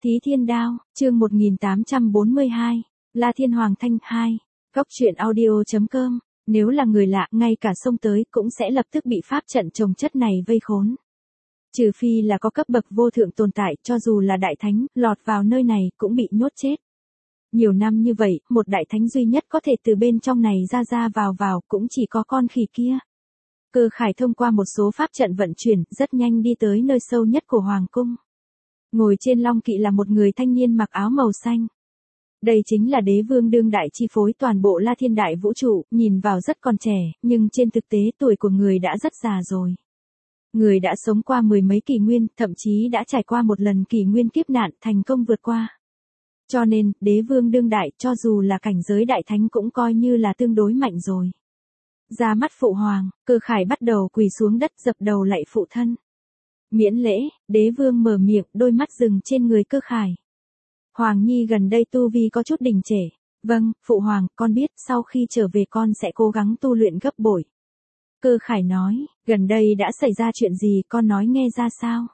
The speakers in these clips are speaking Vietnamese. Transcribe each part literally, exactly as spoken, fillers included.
Thí Thiên Đao, chương một nghìn tám trăm bốn mươi hai, La Thiên Hoàng Thanh hai, Góc truyện audio.com, nếu là người lạ, ngay cả xông tới cũng sẽ lập tức bị pháp trận trồng chất này vây khốn. Trừ phi là có cấp bậc vô thượng tồn tại, cho dù là đại thánh, lọt vào nơi này cũng bị nhốt chết. Nhiều năm như vậy, một đại thánh duy nhất có thể từ bên trong này ra ra vào vào cũng chỉ có con khỉ kia. Cơ Khải thông qua một số pháp trận vận chuyển, rất nhanh đi tới nơi sâu nhất của Hoàng cung. Ngồi trên long kỵ là một người thanh niên mặc áo màu xanh. Đây chính là đế vương đương đại chi phối toàn bộ La Thiên Đại Vũ trụ, nhìn vào rất còn trẻ, nhưng trên thực tế tuổi của người đã rất già rồi. Người đã sống qua mười mấy kỷ nguyên, thậm chí đã trải qua một lần kỷ nguyên kiếp nạn, thành công vượt qua. Cho nên, đế vương đương đại, cho dù là cảnh giới đại thánh cũng coi như là tương đối mạnh rồi. Ra mắt phụ hoàng, Cơ Khải bắt đầu quỳ xuống đất dập đầu lạy phụ thân. Miễn lễ, đế vương mở miệng, đôi mắt dừng trên người Cơ Khải. Hoàng nhi gần đây tu vi có chút đình trệ. Vâng, phụ hoàng, con biết, sau khi trở về con sẽ cố gắng tu luyện gấp bội. Cơ Khải nói, gần đây đã xảy ra chuyện gì, con nói nghe ra sao?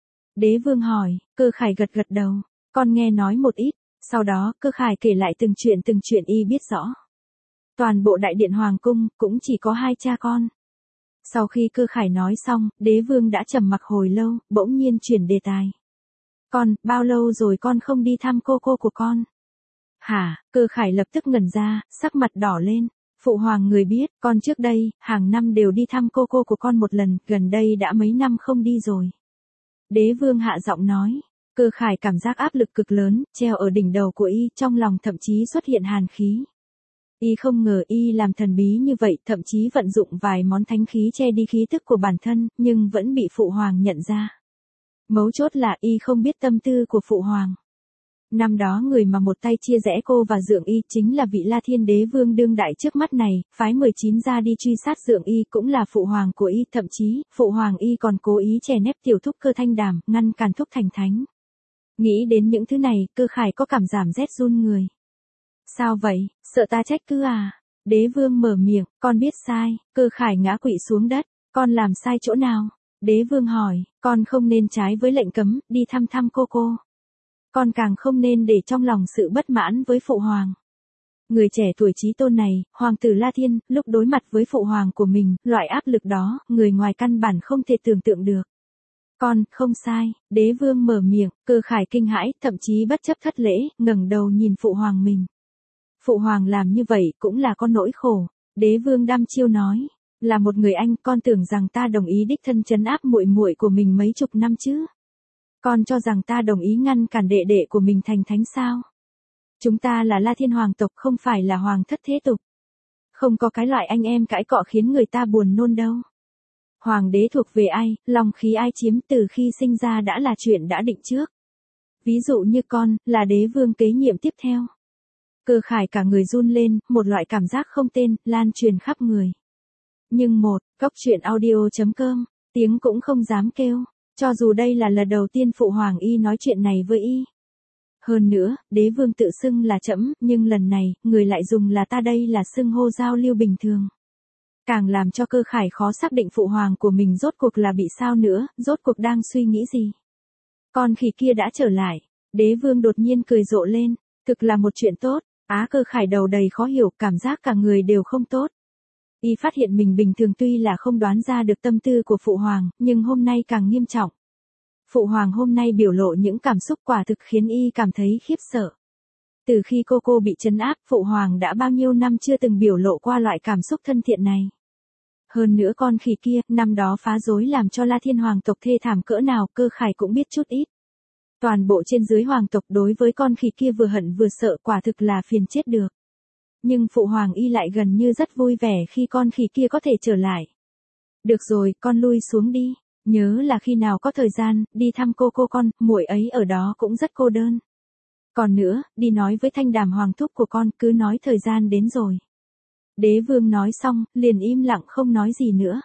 Đế vương hỏi, Cơ Khải gật gật đầu, con nghe nói một ít, sau đó Cơ Khải kể lại từng chuyện từng chuyện y biết rõ. Toàn bộ đại điện hoàng cung, cũng chỉ có hai cha con. Sau khi Cơ Khải nói xong, đế vương đã trầm mặc hồi lâu, bỗng nhiên chuyển đề tài. Con, bao lâu rồi con không đi thăm cô cô của con? Hả, Cơ Khải lập tức ngẩn ra, sắc mặt đỏ lên. Phụ hoàng người biết, con trước đây, hàng năm đều đi thăm cô cô của con một lần, gần đây đã mấy năm không đi rồi. Đế vương hạ giọng nói. Cơ Khải cảm giác áp lực cực lớn, treo ở đỉnh đầu của y, trong lòng thậm chí xuất hiện hàn khí. Y không ngờ y làm thần bí như vậy, thậm chí vận dụng vài món thánh khí che đi khí tức của bản thân, nhưng vẫn bị phụ hoàng nhận ra. Mấu chốt là y không biết tâm tư của phụ hoàng. Năm đó người mà một tay chia rẽ cô và Dượng Y chính là vị La Thiên Đế Vương đương đại trước mắt này, phái mười chín ra đi truy sát Dượng Y cũng là phụ hoàng của y, thậm chí, phụ hoàng y còn cố ý chèn ép tiểu thúc Cơ Thanh Đàm, ngăn cản thúc thành thánh. Nghĩ đến những thứ này, Cơ Khải có cảm giảm rét run người. Sao vậy, sợ ta trách cứ à? Đế vương mở miệng, con biết sai. Cơ Khải ngã quỵ xuống đất, con làm sai chỗ nào? Đế vương hỏi, con không nên trái với lệnh cấm, đi thăm thăm cô cô. Con càng không nên để trong lòng sự bất mãn với phụ hoàng. Người trẻ tuổi trí tôn này, hoàng tử La Thiên, lúc đối mặt với phụ hoàng của mình, loại áp lực đó, người ngoài căn bản không thể tưởng tượng được. Con, không sai, đế vương mở miệng, Cơ Khải kinh hãi, thậm chí bất chấp thất lễ, ngẩng đầu nhìn phụ hoàng mình. Phụ hoàng làm như vậy cũng là con nỗi khổ. Đế vương đăm chiêu nói, là một người anh, con tưởng rằng ta đồng ý đích thân trấn áp muội muội của mình mấy chục năm chứ. Con cho rằng ta đồng ý ngăn cản đệ đệ của mình thành thánh sao? Chúng ta là La Thiên hoàng tộc, không phải là hoàng thất thế tục. Không có cái loại anh em cãi cọ khiến người ta buồn nôn đâu. Hoàng đế thuộc về ai, lòng khí ai chiếm từ khi sinh ra đã là chuyện đã định trước. Ví dụ như con, là đế vương kế nhiệm tiếp theo. Cơ Khải cả người run lên, một loại cảm giác không tên, lan truyền khắp người. Nhưng một, Góc truyện audio.com, tiếng cũng không dám kêu, cho dù đây là lần đầu tiên phụ hoàng y nói chuyện này với y. Hơn nữa, đế vương tự xưng là trẫm, nhưng lần này, người lại dùng là ta, đây là xưng hô giao lưu bình thường. Càng làm cho Cơ Khải khó xác định phụ hoàng của mình rốt cuộc là bị sao nữa, rốt cuộc đang suy nghĩ gì. Con khỉ kia đã trở lại, đế vương đột nhiên cười rộ lên, thực là một chuyện tốt. Á Cơ Khải đầu đầy khó hiểu, cảm giác cả người đều không tốt. Y phát hiện mình bình thường tuy là không đoán ra được tâm tư của phụ hoàng, nhưng hôm nay càng nghiêm trọng. Phụ hoàng hôm nay biểu lộ những cảm xúc quả thực khiến y cảm thấy khiếp sợ. Từ khi cô cô bị trấn áp, phụ hoàng đã bao nhiêu năm chưa từng biểu lộ qua loại cảm xúc thân thiện này. Hơn nữa con khỉ kia, năm đó phá rối làm cho La Thiên hoàng tộc thê thảm cỡ nào, Cơ Khải cũng biết chút ít. Toàn bộ trên dưới hoàng tộc đối với con khỉ kia vừa hận vừa sợ, quả thực là phiền chết được. Nhưng phụ hoàng y lại gần như rất vui vẻ khi con khỉ kia có thể trở lại. Được rồi, con lui xuống đi. Nhớ là khi nào có thời gian, đi thăm cô cô con, muội ấy ở đó cũng rất cô đơn. Còn nữa, đi nói với Thanh Đàm hoàng thúc của con, cứ nói thời gian đến rồi. Đế vương nói xong, liền im lặng không nói gì nữa.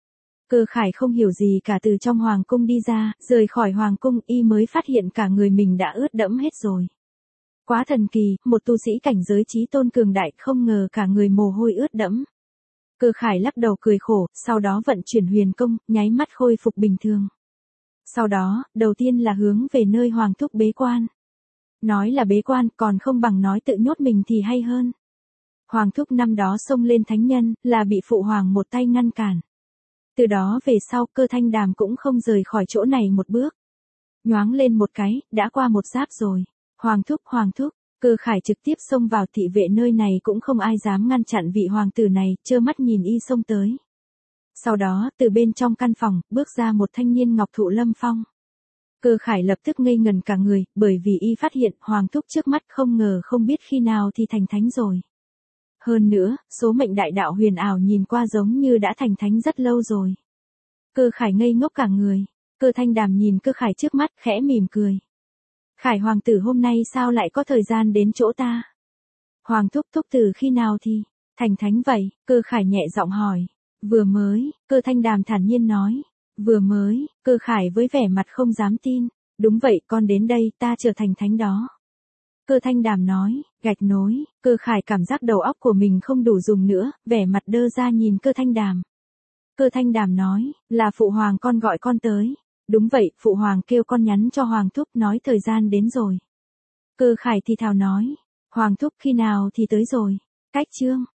Cơ Khải không hiểu gì cả, từ trong hoàng cung đi ra, rời khỏi hoàng cung y mới phát hiện cả người mình đã ướt đẫm hết rồi. Quá thần kỳ, một tu sĩ cảnh giới trí tôn cường đại, không ngờ cả người mồ hôi ướt đẫm. Cơ Khải lắc đầu cười khổ, sau đó vận chuyển huyền công, nháy mắt khôi phục bình thường. Sau đó, đầu tiên là hướng về nơi hoàng thúc bế quan. Nói là bế quan còn không bằng nói tự nhốt mình thì hay hơn. Hoàng thúc năm đó xông lên thánh nhân, là bị phụ hoàng một tay ngăn cản. Từ đó về sau Cơ Thanh Đàm cũng không rời khỏi chỗ này một bước. Nhoáng lên một cái, đã qua một giáp rồi. Hoàng thúc, hoàng thúc, Cơ Khải trực tiếp xông vào thị vệ nơi này cũng không ai dám ngăn chặn vị hoàng tử này, trơ mắt nhìn y xông tới. Sau đó, từ bên trong căn phòng, bước ra một thanh niên ngọc thụ lâm phong. Cơ Khải lập tức ngây ngần cả người, bởi vì y phát hiện hoàng thúc trước mắt không ngờ không biết khi nào thì thành thánh rồi. Hơn nữa, số mệnh đại đạo huyền ảo nhìn qua giống như đã thành thánh rất lâu rồi. Cơ Khải ngây ngốc cả người. Cơ Thanh Đàm nhìn Cơ Khải trước mắt, khẽ mỉm cười. Khải hoàng tử hôm nay sao lại có thời gian đến chỗ ta? Hoàng thúc thúc từ khi nào thì thành thánh vậy? Cơ Khải nhẹ giọng hỏi. Vừa mới, Cơ Thanh Đàm thản nhiên nói. Vừa mới, Cơ Khải với vẻ mặt không dám tin. Đúng vậy, con đến đây, ta trở thành thánh đó. Cơ Thanh Đàm nói, gạch nối. Cơ Khải cảm giác đầu óc của mình không đủ dùng nữa, vẻ mặt đơ ra nhìn Cơ Thanh Đàm. Cơ Thanh Đàm nói, là phụ hoàng con gọi con tới. Đúng vậy, phụ hoàng kêu con nhắn cho hoàng thúc nói thời gian đến rồi. Cơ Khải thì thào nói, hoàng thúc khi nào thì tới rồi. Cách chương